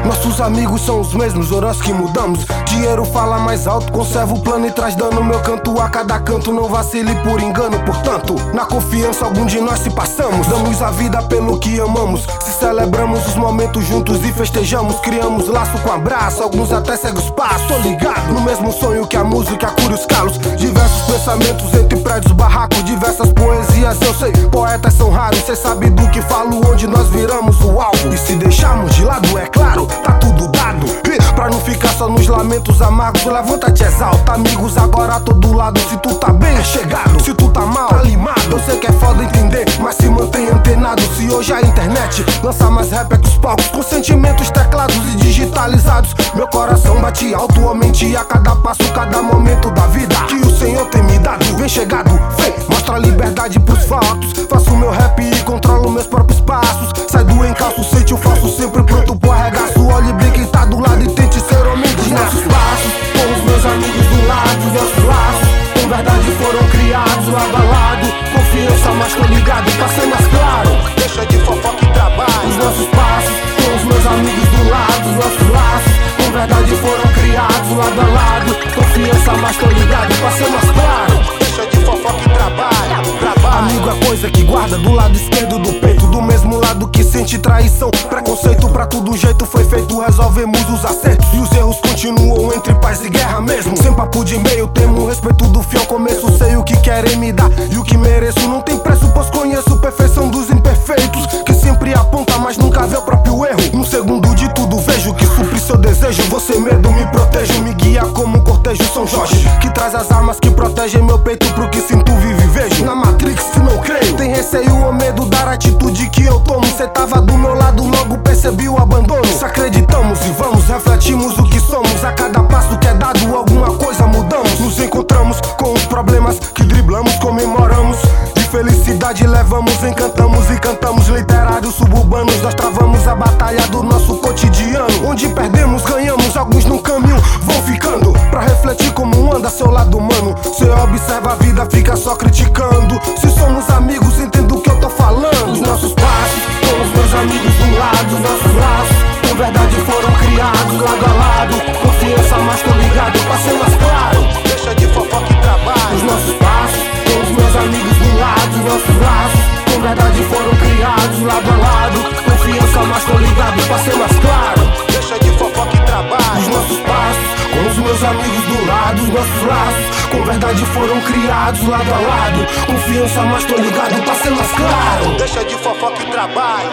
Nossos amigos são os mesmos, horas que mudamos. Dinheiro fala mais alto, conserva o plano e traz dano. Meu canto a cada canto, não vacile por engano. Portanto, na confiança algum de nós se passamos. Damos a vida pelo que amamos. Se celebramos os momentos juntos e festejamos. Criamos laço com abraço, alguns até seguem os passos. Tô ligado, no mesmo sonho que a música cura os calos. Diversos pensamentos entre prédios, barracos, diversas poesias. Eu sei, poetas são raros. Cê sabe do que falo, onde nós viramos o alvo. E se deixarmos de lado, é claro, tá tudo dado. E pra não ficar só nos lamentos amargos, levanta-te, exalta. Amigos agora a todo lado. Se tu tá bem, é chegado. Se tu tá mal, tá limado. Eu sei que é foda entender, mas se mantém antenado. Se hoje a internet lança mais rap que os palcos, com sentimentos teclados e digitalizados, meu coração bate alto, aumente a cada passo, cada momento da vida que o Senhor tem me dado. Vem chegado, vem, mostra a liberdade pros fatos. Faço meu rap e controlo meus próprios passos. Sai do encalço, sente o falso, sempre pronto pro arregaço. Olhe bem quem tá do lado e tente ser homem de nossos passos. Com os meus amigos do lado, nossos laços com verdade foram criados lado a lado. Confiança, mas tô ligado pra ser mais claro. Deixa de fofoca e trabalho. Os nossos passos, com os meus amigos do lado, nossos laços com verdade foram criados lado a lado. Confiança, mas tô ligado pra ser mais claro. Deixa de fofoca e trabalho. Amigo é coisa que guarda do lado esquerdo do peito, do mesmo lado que sente traição. Preconceito pra todo jeito foi feito, resolvemos os acertos e os erros continuam entre paz e guerra mesmo. Sem papo de meio termo, o respeito do fiel começo. Sei o que querem me dar e o que mereço. Não tem preço, pois conheço perfeição dos imperfeitos, que sempre aponta, mas nunca vê o próprio erro. No segundo de tudo vejo que supre seu desejo. Você medo me protejo, me guia como um cortejo São Jorge, que traz as armas que protegem meu peito pro que sinto, vivo e vejo. Na Matrix se não creio, tem receio ou medo dar atitude que eu tomo. Cê tava do meu lado, logo percebi o abandono. Se acreditamos e vamos, refletimos o que somos. A cada passo que é dado, alguma coisa mudamos. Nos encontramos com os problemas que driblamos, comemoramos. De felicidade levamos, encantamos e cantamos. Literários suburbanos, nós travamos a batalha do nosso cotidiano. Onde perdemos, ganhamos, alguns no caminho vão ficando. Pra refletir como anda seu lado humano. Cê observa a vida, fica só criticando. Se somos amigos, entendo o que eu tô falando. Os nossos passos, com os meus amigos do lado, os nossos laços com verdade foram criados lado a lado. Confiança, mas tô ligado pra ser mais claro. Deixa de fofoca e trabalho. Os nossos passos, com os meus amigos do lado, os nossos laços com verdade foram criados lado a lado. Confiança, mas tô ligado pra ser mais claro. Deixa de fofoca e trabalho. Os nossos passos, com os meus amigos do lado, os nossos laços com verdade foram criados lado a lado. Confiança, mas tô ligado pra ser mais claro. Deixa de fofoca e trabalho.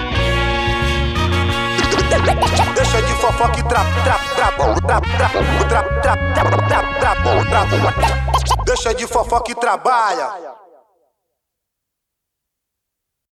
Deixa de fofoca e deixa de fofoca e trabalha.